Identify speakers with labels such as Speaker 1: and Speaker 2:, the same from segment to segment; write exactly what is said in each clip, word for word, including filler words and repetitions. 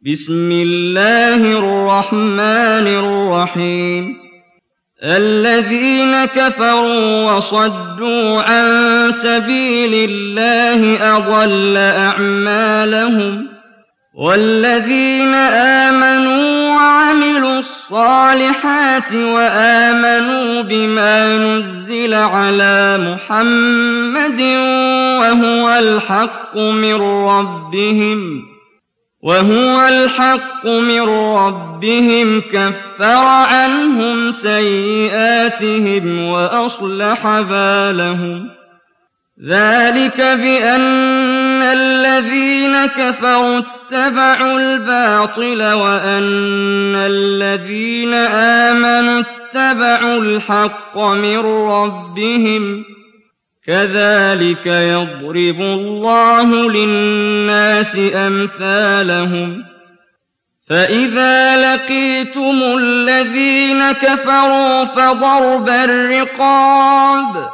Speaker 1: بسم الله الرحمن الرحيم الذين كفروا وصدوا عن سبيل الله أضل أعمالهم والذين آمنوا وعملوا الصالحات وآمنوا بما نزل على محمد وهو الحق من ربهم وهو الحق من ربهم كفر عنهم سيئاتهم وأصلح بالهم ذلك بأن الذين كفروا اتبعوا الباطل وأن الذين آمنوا اتبعوا الحق من ربهم كذلك يضرب الله للناس أمثالهم فإذا لقيتم الذين كفروا فضرب الرقاب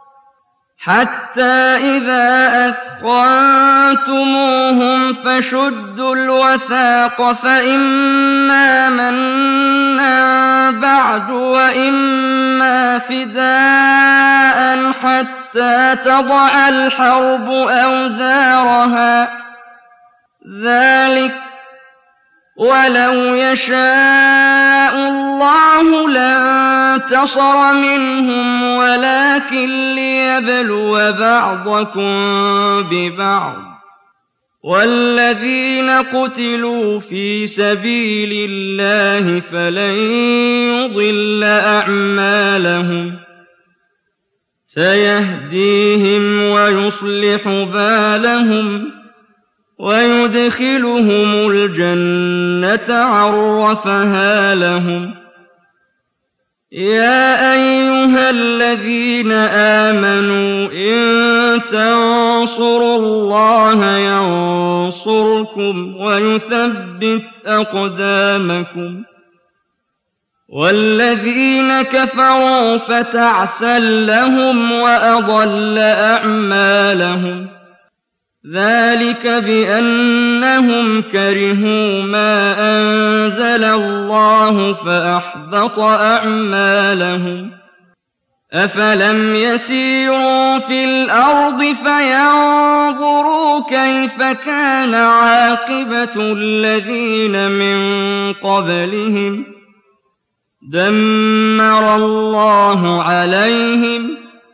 Speaker 1: حتى إذا أثخنتموهم فشدوا الوثاق فإما منا بعد وإما فداء حتى تضع الحرب أوزارها ذلك ولو يشاء الله لانتصر منهم ولكن ليبلو بعضكم ببعض والذين قتلوا في سبيل الله فلن يضل أعمالهم سيهديهم ويصلح بالهم ويدخلهم الجنة عرفها لهم يا أيها الذين آمنوا إن تنصروا الله ينصركم ويثبت أقدامكم والذين كفروا فتعسا لهم وأضل أعمالهم ذلك بأنهم كرهوا ما أنزل الله فأحبط أعمالهم أفلم يسيروا في الأرض فينظروا كيف كان عاقبة الذين من قبلهم دمر الله عليهم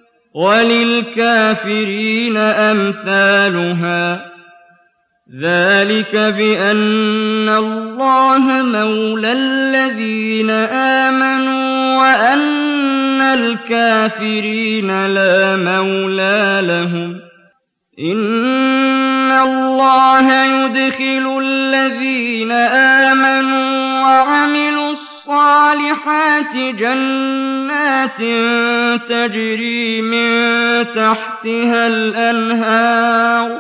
Speaker 1: وللكافرين أمثالها ذلك بأن الله مولى الذين آمنوا وأن الكافرين لا مولى لهم إن الله يدخل الذين آمنوا وعملوا الصالحات جنات تجري من تحتها الأنهار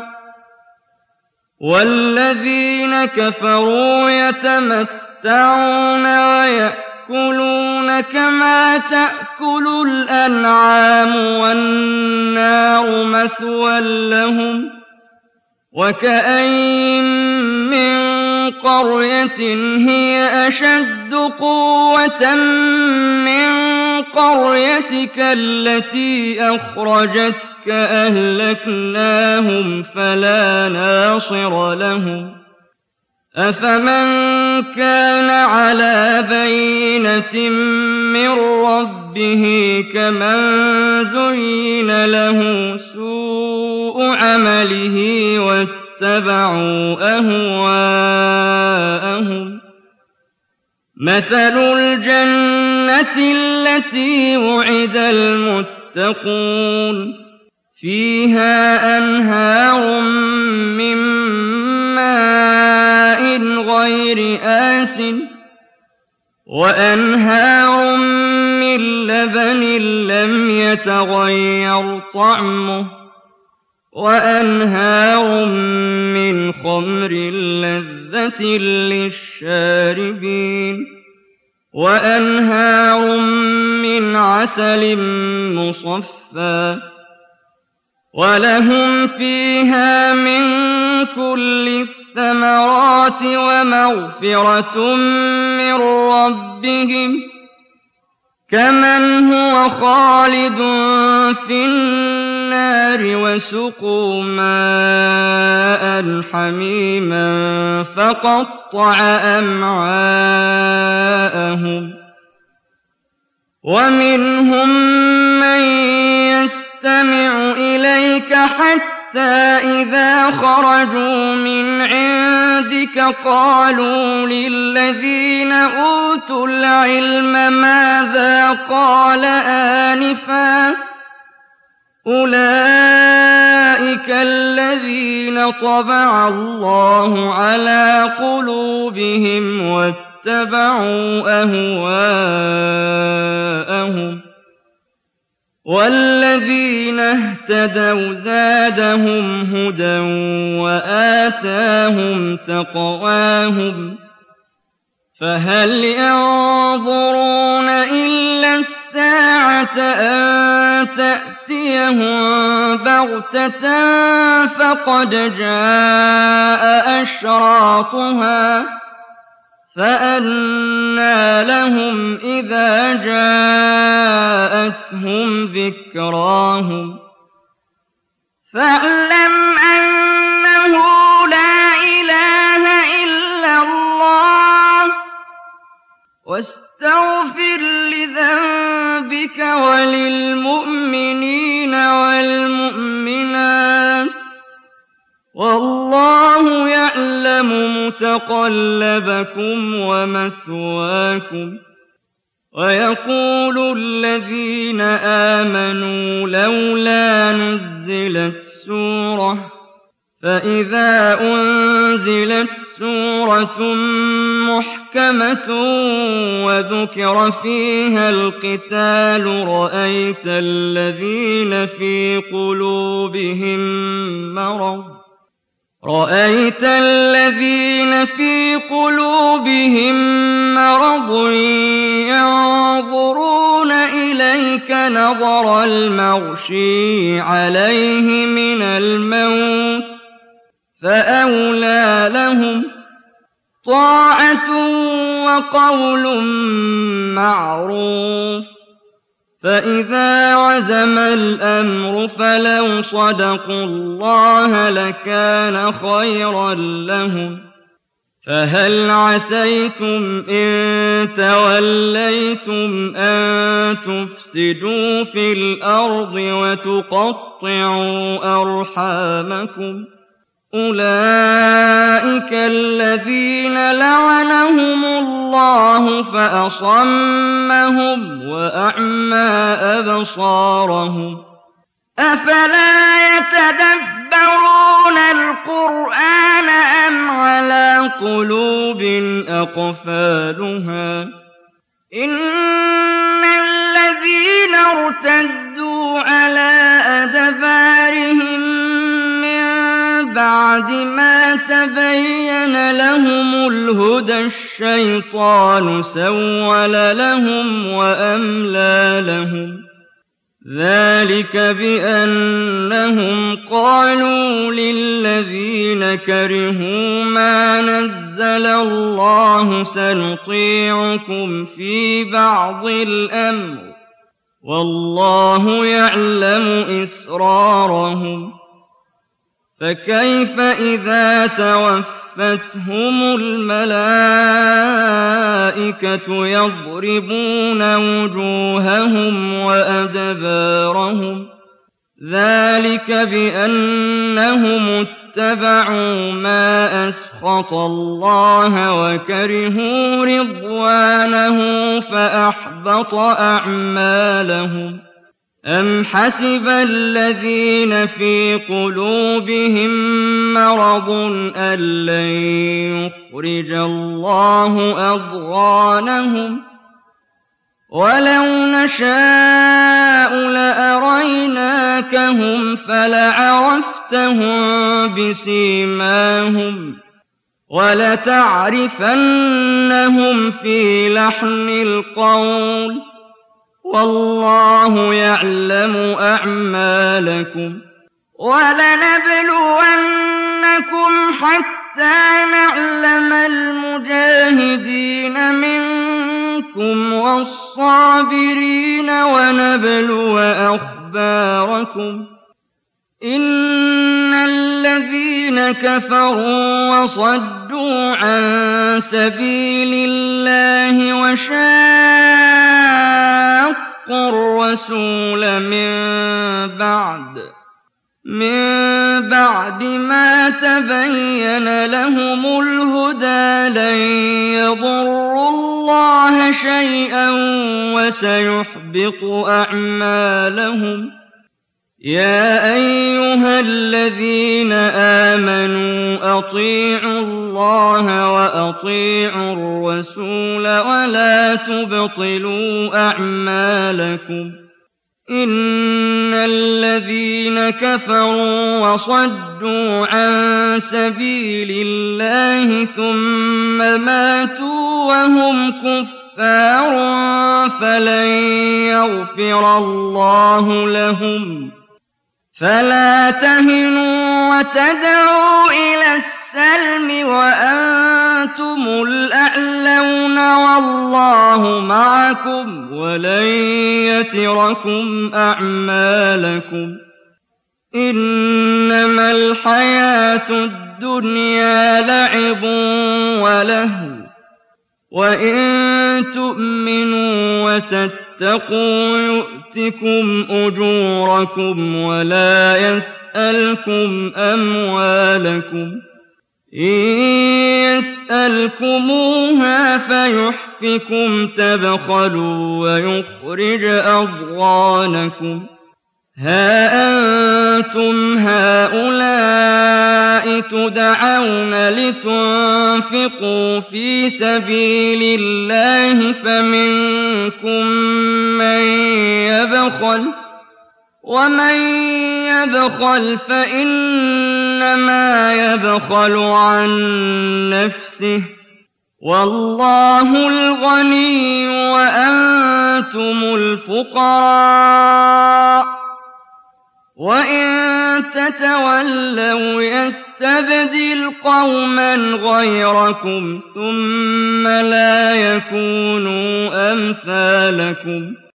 Speaker 1: والذين كفروا يتمتعون ويأكلون كما تأكل الأنعام والنار مثوى لهم وكأين من قرية هي أشد قوة من قريتك التي أخرجتك أهلكناهم فلا ناصر لهم أفمن كان على بينة من ربه كمن زين له سوء عمله واتبعوا أهواءهم مثل الجنة التي وعد المتقون فيها أنهار من ماء غير آسٍ وأنهار من لبن لم يتغير طعمه وأنهار من خمر لذة للشاربين وأنهار من عسل مصفى ولهم فيها من كل الثمرات ومغفرة من ربهم كمن هو خالد في النار وسقوا ماء حميما فقطع أمعاءهم ومنهم من يستمع إليك حتى إذا خرجوا من عندك قالوا للذين أوتوا العلم ماذا قال آنفا أولئك الذين طبع الله على قلوبهم واتبعوا أهواءهم والذين اهتدوا زادهم هدى وآتاهم تقواهم فهل ينظرون إلا الساعة أن تأتيهم بغتة فقد جاء أشراطها فأنى لهم إذا جاءتهم ذكراهم فاعلم أنه لا إله إلا الله واستغفر لذنبك وللمؤمنين والمؤمنات والله يعلم متقلبكم ومثواكم ويقول الذين آمنوا لولا نزلت سورة فإذا أنزلت سورة محكمة وذكر فيها القتال رأيت الذين في قلوبهم مرض رأيت الذين في قلوبهم مرض ينظرون إليك نظر المغشي عليه من الموت فأولى لهم طاعة وقول معروف فإذا عزم الأمر فلو صدقوا الله لكان خيرا لهم فهل عسيتم إن توليتم أن تفسدوا في الأرض وتقطعوا أرحامكم أولئك الذين لعنهم الله فأصمهم وأعمى أبصارهم أفلا يتدبرون القرآن أم على قلوب أقفالها إن الذين ارتدوا على أدبارهم بعد ما تبين لهم الهدى الشيطان سول لهم وأملى لهم ذلك بأنهم قالوا للذين كرهوا ما نزل الله سنطيعكم في بعض الأمر والله يعلم إسرارهم فكيف إذا توفتهم الملائكة يضربون وجوههم وأدبارهم ذلك بأنهم اتبعوا ما أسخط الله وكرهوا رضوانه فأحبط أعمالهم أم حسب الذين في قلوبهم مرض أن لن يخرج الله أضغانهم ولو نشاء لأريناكهم فلعرفتهم بسيماهم ولتعرفنهم في لحن القول والله يعلم أعمالكم ولنبلونكم حتى حَتَّىٰ نَعْلَمَ الْمُجَاهِدِينَ مِنكُمْ وَالصَّابِرِينَ وَنَبْلُوَ أَخْبَارَكُمْ ۚ إِنَّ الَّذِينَ كَفَرُوا وَصَدُّوا عَن سَبِيلِ اللَّهِ وَشَاقُّوا الرَّسُولَ مِن بَعْدِ مِن بَعْدِ مَا تَبَيَّنَ لَهُمُ الْهُدَىٰ لَن يَضُرُّوا اللَّهَ شَيْئًا وَسَيُحْبِطُ أَعْمَالَهُمْ. يَا أَيُّهَا الَّذِينَ آمَنُوا أَطِيعُوا اللَّهَ وَأَطِيعُوا الرَّسُولَ وَلَا تُبْطِلُوا أَعْمَالَكُمْ. إِنَّ الَّذِينَ كَفَرُوا وَصَدُّوا عَن سَبِيلِ اللَّهِ ثُمَّ مَاتُوا وَهُمْ كُفَّارٌ فَلَن يَغْفِرَ اللَّهُ لَهُمْ. فَلَا تَهِنُوا وَتَدْعُوا إِلَى السَّلْمِ وَأَنتُمُ الْأَعْلَوْنَ وَاللَّهُ مَعَكُمْ وَلَن يَتِرَكُمْ أَعْمَالَكُمْ. إِنَّمَا الْحَيَاةُ الدُّنْيَا لَعِبٌ وَلَهْوٌ، وَإِن تُؤْمِنُوا وَتَتَّقُوا يُؤْتِكُمْ أُجُورَكُمْ وَلَا يَسْأَلْكُمْ أَمْوَالَكُمْ. إِن يَسْأَلْكُمُوهَا فَيُحْفِكُمْ تَبْخَلُوا وَيُخْرِجْ أَضْغَانَكُمْ. هَا أَنتُمْ هَٰؤُلَاءِ تُدْعَوْنَ لِتُنفِقُوا فِي سَبِيلِ اللَّهِ فَمِنكُم مَّن يَبْخَلُ ۖ وَمَن يَبْخَلْ فَإِنَّمَا يَبْخَلُ عَن نَّفْسِهِ ۚ وَاللَّهُ الْغَنِيُّ وَأَنتُمُ الْفُقَرَاءُ ۚ وَإِن تَتَوَلَّوْا يَسْتَبْدِلْ قَوْمًا غَيْرَكُمْ ثُمَّ لَا يَكُونُوا أَمْثَالَكُمْ.